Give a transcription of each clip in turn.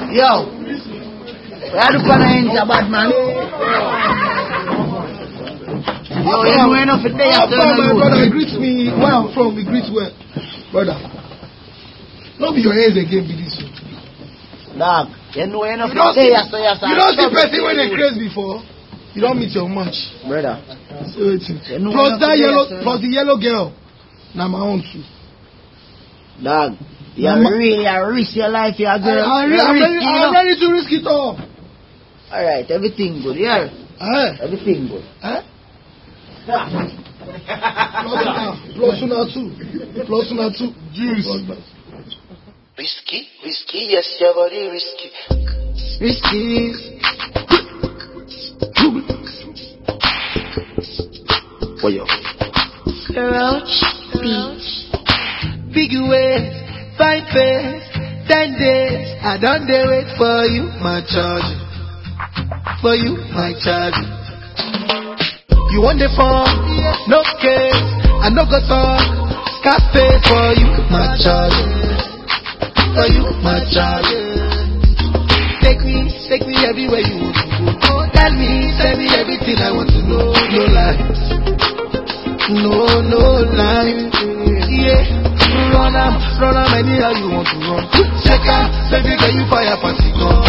Yo, where the corner enter, bad man? Yo, you know enough for day after my you. brother, he greets me where I'm from, he greets well. Brother, don't be your hands again, be this one. Dog, you know enough for day after you. You don't see person when they craze before. You don't meet your match. Brother. Plus that yellow, plus the yellow girl. Now my own too. Dog, you risk your life, you girl. I'm ready to risk it all. Alright, everything good, yeah? Everything good. Plus una two. Juice. Risky, yes, your body risky. Risky. For you. Roach Beach. Big ways, fine face, 10 days. I don't dare wait for you, my charge. For you, my charge. You want the phone? No case. I no go talk. Cafe for you, my charge. For you, my charge. Take me everywhere you want to go. Tell me everything I want to know. No lies, no lie. Yeah. Run am anyhow you want to run. Check out, baby girl, you fire party gun.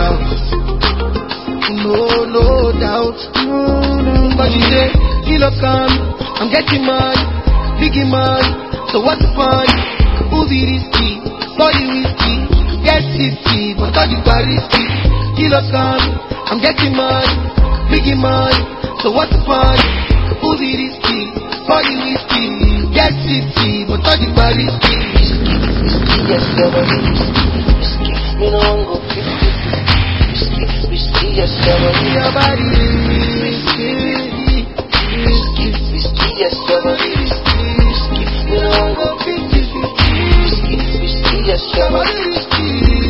No doubt. But you say, kilo come, I'm getting mad, biggie man. So what's the fun? Who be risky? Body whiskey, get 60, but all you got risky. Kilo come, I'm getting mad, biggie man. So what's the fun? Who be risky? Body whiskey, get 60, but all you got risky. Yes, your body risky. You know I'm go 50. Risky, yes, your body risky. Yes, your body risky. You know I'm go 50. Risky, yes, your body risky.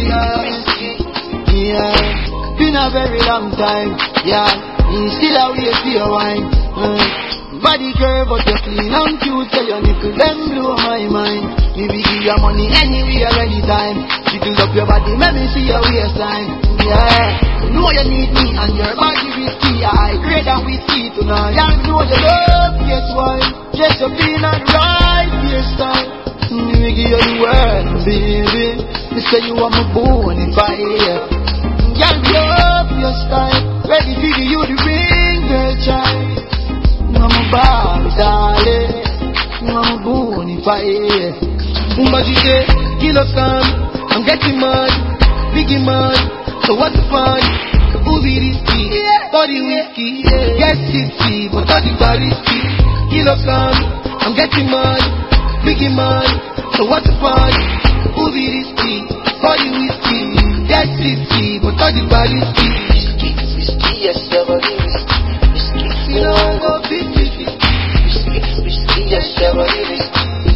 Yeah, been a very long time. Yeah, you still a wait for your wine. Body curve but you clean and cute. Tell your nipple them blow my mind. Maybe give your money anywhere, anytime. Tickle up your body, let me see your waistline. Yeah, you know you need me and your body risky. I great and whiskey tonight. You know you love, yes why? Just a clean and right hairstyle. Let me give you the word, baby. Me say you are my bone if I hear. Girl, love your style. Ready to give you the ring, girl, child. I'm a bar, darling. I'm a bone if I hear. But you say, kilo come, I'm getting mad, biggie man. So what's the fun? Who be risky? Body whiskey, get 60, but all you got risky. Kilo come, I'm getting mad, biggie man. So what's the fun? Who be risky? Body whiskey, get 60, but all you got risky. Risky, yes, your body risky. You know I'm go 50. Risky, yes, your body risky.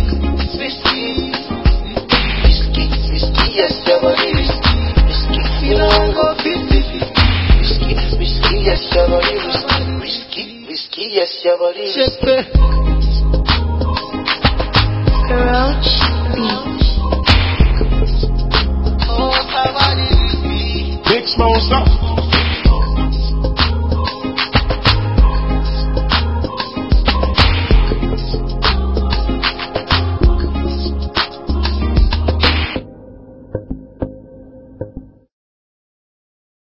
Yes, your body risky. You know I'm go 50. Risky, yes, your body risky. Risky, yes, your body risky. Roach Beach. Oh, my body risky. Big Smoke, stop.